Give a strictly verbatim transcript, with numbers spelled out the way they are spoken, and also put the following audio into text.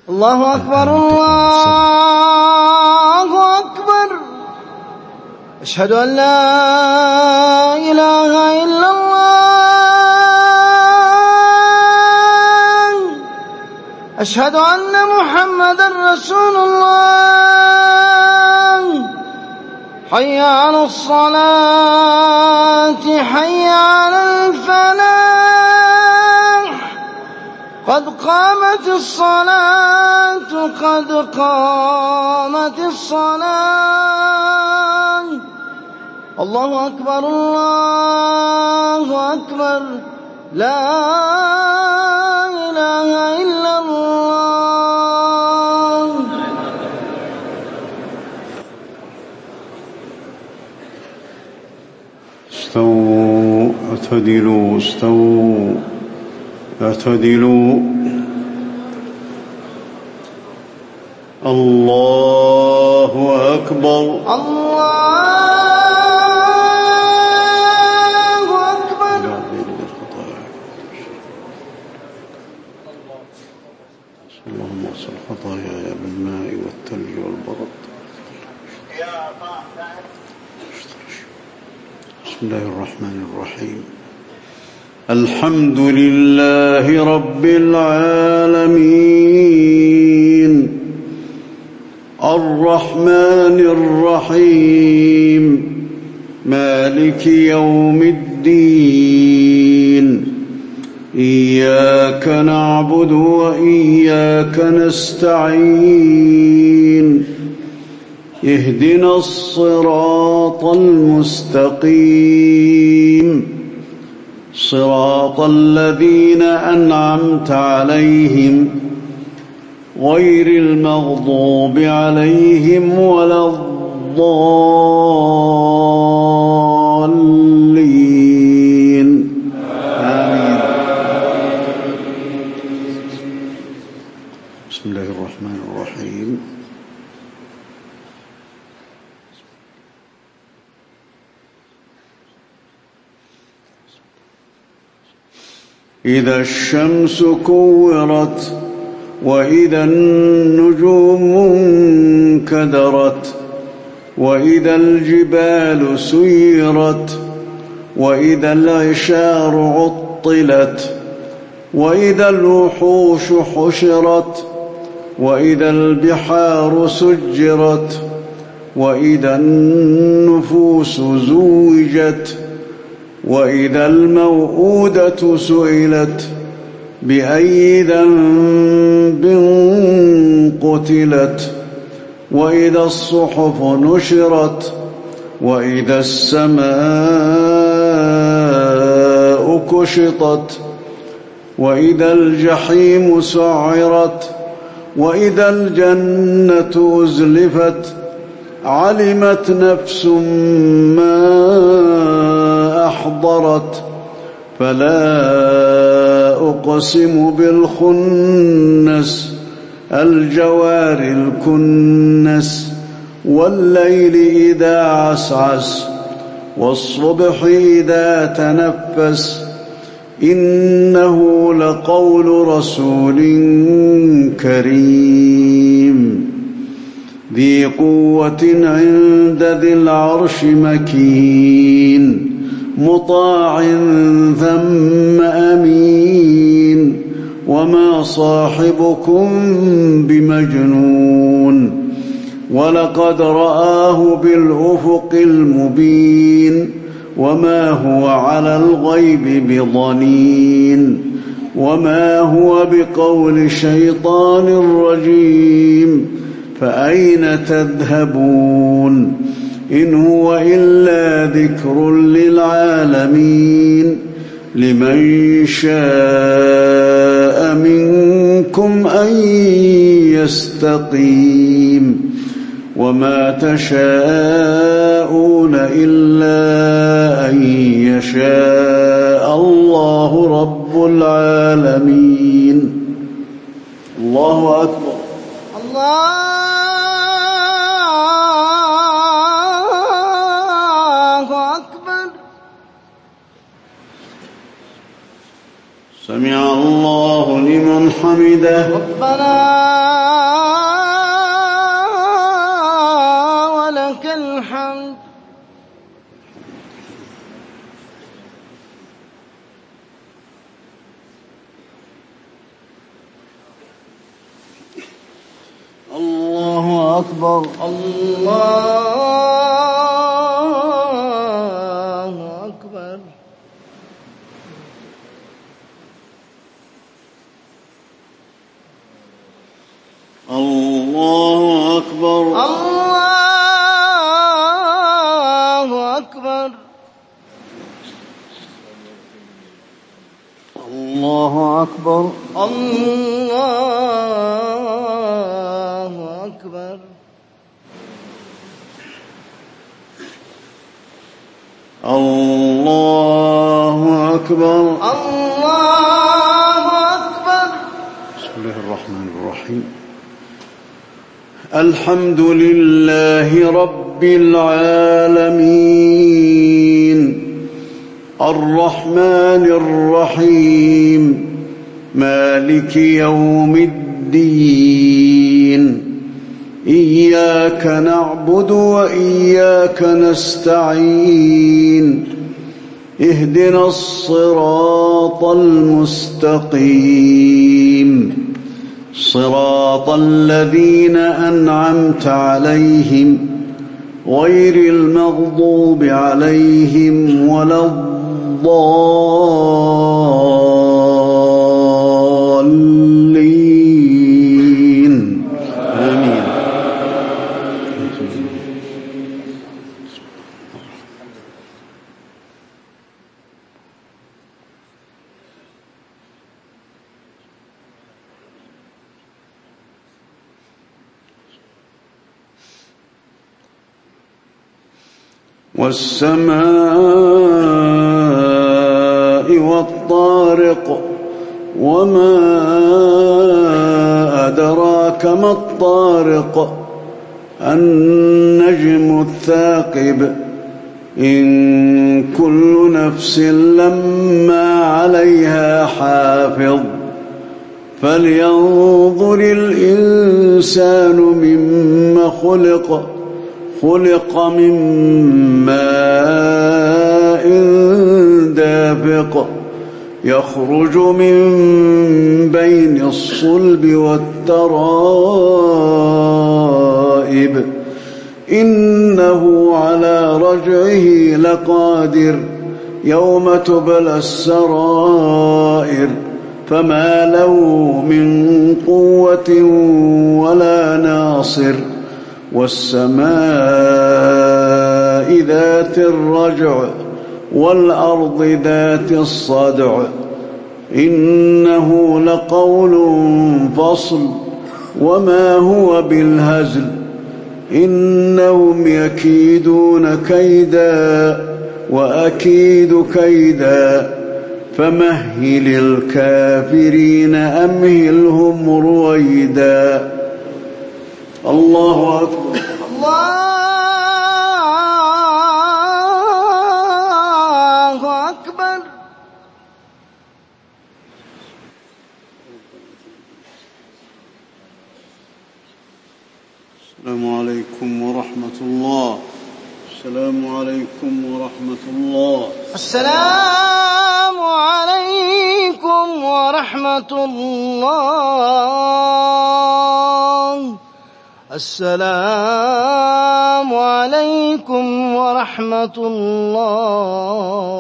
الله أكبر الله أكبر. أشهد أن لا إله إلا الله. أشهد أن محمدا رسول الله. حي على الصلاة حي على الفلاح. قد قامت الصلاة قد قامت الصلاة. الله أكبر الله أكبر. لا إله إلا الله. استووا اعتدلوا استووا اعتدلوا. الله أكبر الله أكبر. اللهم اغسل خطاياي بالماء والثلج والبرد. بسم الله الرحمن الرحيم. الحمد لله رب العالمين الرحمن الرحيم مالك يوم الدين. إياك نعبد وإياك نستعين. اهدنا الصراط المستقيم صراط الذين أنعمت عليهم غير المغضوب عليهم ولا الضالين. آمين. بسم الله الرحمن الرحيم. إذا الشمس كورت وإذا النجوم انكدرت وإذا الجبال سيرت وإذا العشار عطلت وإذا الوحوش حشرت وإذا البحار سجرت وإذا النفوس زوجت وإذا الموءودة سئلت بأي ذنب قتلت وإذا الصحف نشرت وإذا السماء كشطت وإذا الجحيم سعرت وإذا الجنة أزلفت. علمت نفس ما أحضرت. فلا أقسم بالخنس الجوار الكنس والليل إذا عسعس والصبح إذا تنفس. إنه لقول رسول كريم ذي قوة عند ذي العرش مكين مطاع ثم أمين. وما صاحبكم بمجنون ولقد رآه بالأفق المبين. وما هو على الغيب بضنين وما هو بقول شيطان رجيم. فأين تذهبون إن هو إلا ذكر للعالمين. لمن شاء منكم أن يستقيم. وما تشاءون إلا أن يشاء الله رب العالمين. الله أكبر. الله أكبر. سمع الله لمن حمده. ربنا الله أكبر. الله أكبر. الله أكبر. الله أكبر. الله أكبر. الله أكبر. الله أكبر. الله أكبر. بسم الله الرحمن الرحيم. الحمد لله رب العالمين الرحمن الرحيم مالك يوم الدين إياك نعبد وإياك نستعين اهدنا الصراط المستقيم صراط الذين أنعمت عليهم غير المغضوب عليهم ولا الضالين آمين. والسماء والطارق وما أدراك ما الطارق النجم الثاقب إن كل نفس لما عليها حافظ فلينظر الإنسان مما خلق خلق من ماء دافق يخرج من بين الصلب والترائب إنه على رجعه لقادر يوم تبلى السرائر فما له من قوة ولا ناصر والسماء ذات الرجع والأرض ذات الصدع إنه لقول فصل وما هو بالهزل إنهم يكيدون كيدا وأكيد كيدا فمهل الكافرين أمهلهم رويدا. الله أكبر. الله أكبر. السلام عليكم ورحمة الله. السلام عليكم ورحمة الله. السلام عليكم ورحمة الله. السلام عليكم ورحمة الله.